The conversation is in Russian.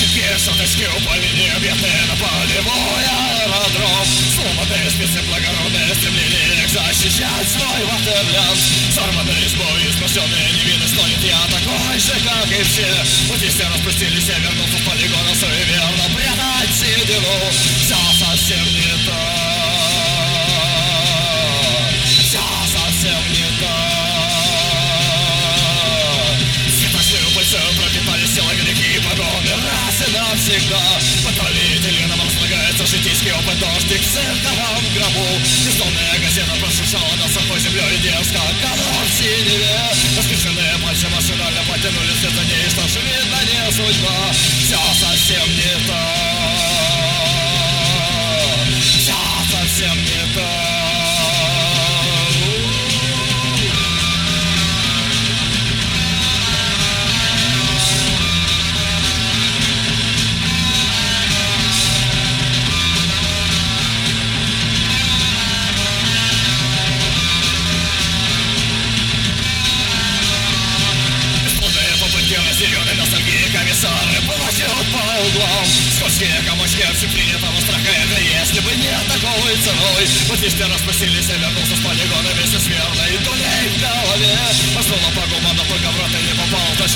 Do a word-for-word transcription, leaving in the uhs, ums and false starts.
Кишоточки упали необъятные на полевой аэродром. Сломанные спицы, благородное стремление защищать свой ватерлянд. Сорванные с боя, спасенные невинность тонет. Я такой же, как и все. Вот если распустились, я вернулся в полигон, а суеверно прятать седину. Все совсем не так. Все совсем не так. Светошли пропитались силы греки и погоны раз и навсегда. Подпалители нам разлагается житейский опыт. Дождик в цирковом гробу. Бездомная газета прошуршала над сухой землей. Дерзко колор в синеве. Воскрешенные пальцы машинально потянули вслед за ней. Что ж, видно, не судьба. Все совсем не так. Все совсем не так. Зеленые ностальгии комиссары плачут по углам. Скользкие комочки общепринятого страха. Это если бы не такой ценой. Вот если распустились и вернулся с полигона вместе с верной дулей в голове. Поснула по гуману, только в рот и не попал.